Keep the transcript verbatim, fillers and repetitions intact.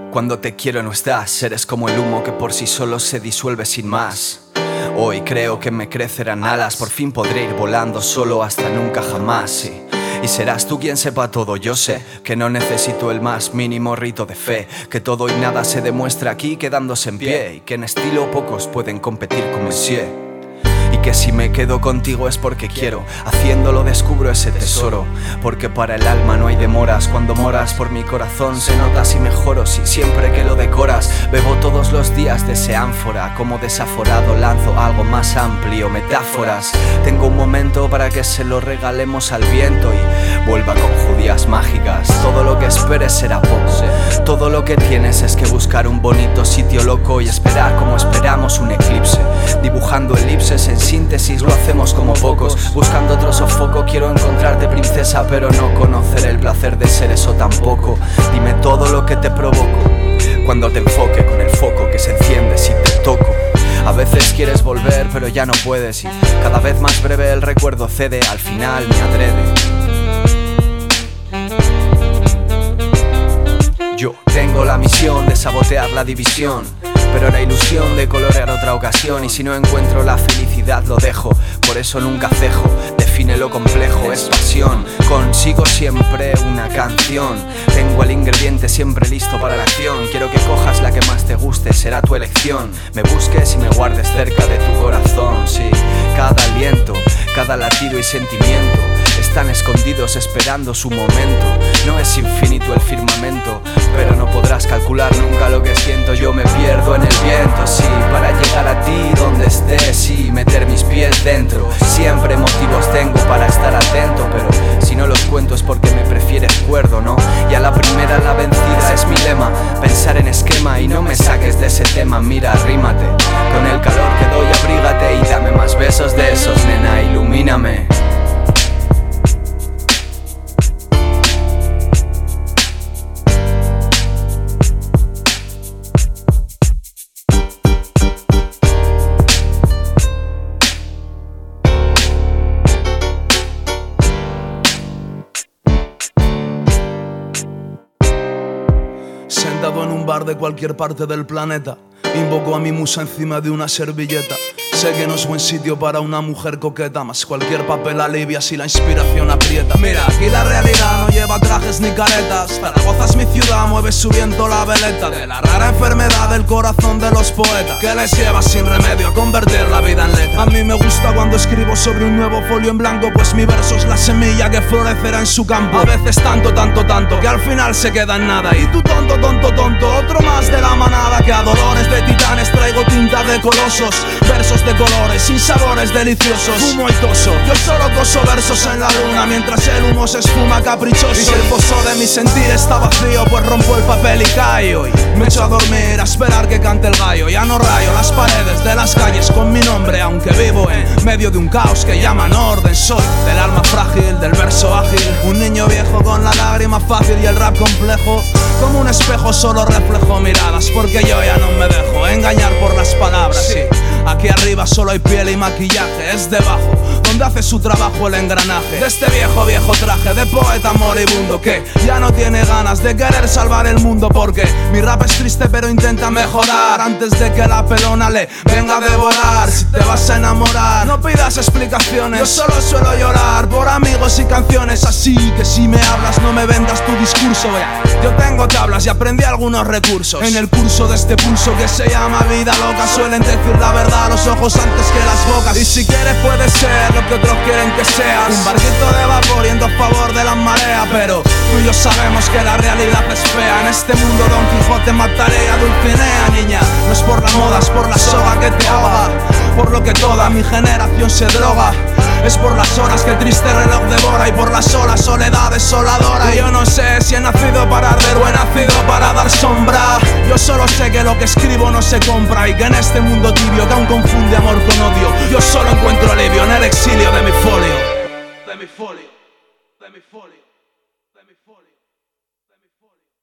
Cuando te quiero no estás, eres como el humo que por sí solo se disuelve sin más. Hoy creo que me crecerán alas, por fin podré ir volando solo hasta nunca jamás, sí. Y serás tú quien sepa todo, yo sé que no necesito el más mínimo rito de fe, que todo y nada se demuestra aquí quedándose en pie, y que en estilo pocos pueden competir con Messier. Y que si me quedo contigo es porque quiero, haciéndolo descubro ese tesoro. Porque para el alma no hay demoras, cuando moras por mi corazón se nota si mejoro, si siempre que lo decoras. Bebo todos los días de ese ánfora, como desaforado lanzo algo más amplio, metáforas. Tengo un momento para que se lo regalemos al viento y vuelva con judías mágicas. Todo lo que esperes será poco, todo lo que tienes es que buscar un bonito sitio loco y esperar como esperamos un eclipse, dibujando elipses en síntesis lo hacemos como pocos. Buscando otro sofoco quiero encontrarte princesa, pero no conocer el placer de ser eso tampoco. Dime todo lo que te provoco cuando te enfoque con el foco que se enciende si te toco. A veces quieres volver pero ya no puedes y cada vez más breve el recuerdo cede, al final me adrede. Yo tengo la misión de sabotear la división, pero la ilusión de colorear otra ocasión. Y si no encuentro la felicidad lo dejo, por eso nunca cejo. Define lo complejo, es pasión. Consigo siempre una canción. Tengo el ingrediente siempre listo para la acción. Quiero que cojas la que más te guste, será tu elección. Me busques y me guardes cerca de tu corazón. Sí, cada aliento, cada latido y sentimiento están escondidos esperando su momento. No es infinito el firmamento, pero no podrás calcular nunca lo que siento. Yo me pierdo en el viento, sí, para llegar a ti donde estés y meter mis pies dentro. Siempre motivos tengo para estar atento, pero si no los cuento es porque me prefieres cuerdo, ¿no? Y a la primera la vencida es mi lema, pensar en esquema y no me saques de ese tema. Mira, arrímate, con el calor que doy abrígate y dame más besos de esos, nena, ilumíname. Sentado en un bar de cualquier parte del planeta, invoco a mi musa encima de una servilleta. Sé que no es buen sitio para una mujer coqueta, mas cualquier papel alivia si la inspiración aprieta. Mira, aquí la realidad no lleva trajes ni caretas. Zaragoza es mi ciudad, mueve su viento la veleta de la rara enfermedad del corazón de los poetas, que les lleva sin remedio a convertir la vida en letra. A mí me gusta cuando escribo sobre un nuevo folio en blanco, pues mi verso es la semilla que florecerá en su campo. A veces tanto, tanto, tanto, que al final se queda en nada. Y tú tonto, tonto, tonto, otro más de la manada, que a dolores de titanes traigo tinta de colosos. Versos de colores, sin sabores deliciosos. Fumo y toso, yo solo coso versos en la luna, mientras el humo se esfuma caprichoso. Y si el pozo de mi sentir está vacío, pues rompo el papel y caigo y me echo a dormir a esperar que cante el gallo. Ya no rayo las paredes de las calles con mi nombre, aunque vivo en medio de un caos que llaman orden. Soy del alma frágil, del verso ágil, un niño viejo con la lágrima fácil y el rap complejo. Como un espejo solo reflejo miradas, porque yo ya no me dejo engañar por las palabras. Sí, aquí arriba solo hay piel y maquillaje, es debajo donde hace su trabajo el engranaje de este viejo, viejo traje de poeta moribundo que ya no tiene ganas de querer salvar el mundo. Porque mi rap es triste pero intenta mejorar antes de que la pelona le venga a devorar. Si te vas a enamorar, no pidas explicaciones, yo solo suelo llorar por amigos y canciones. Así que si me hablas no me vendas tu discurso, vea, yo tengo tablas y aprendí algunos recursos en el curso de este pulso que se llama vida loca. Suelen decir la verdad a los ojos antes que las bocas, y si quieres puede ser lo que otros quieren que seas, un barquito de vapor yendo a favor de las mareas. Pero tú y yo sabemos que la realidad es fea. En este mundo Don Quijote mataría a Dulcinea, niña. No es por la moda, es por la soga que te ahoga, por lo que toda mi generación se droga. Es por las horas que el triste reloj devora y por la sola soledad desoladora. Y yo no sé si he nacido para arder o he nacido para dar sombra. Yo solo sé que lo que escribo no se compra y que en este mundo tibio que aún confunde amor con odio, yo solo encuentro alivio en el exilio de mi folio. De mi folio, de mi folio, de mi folio, de mi folio.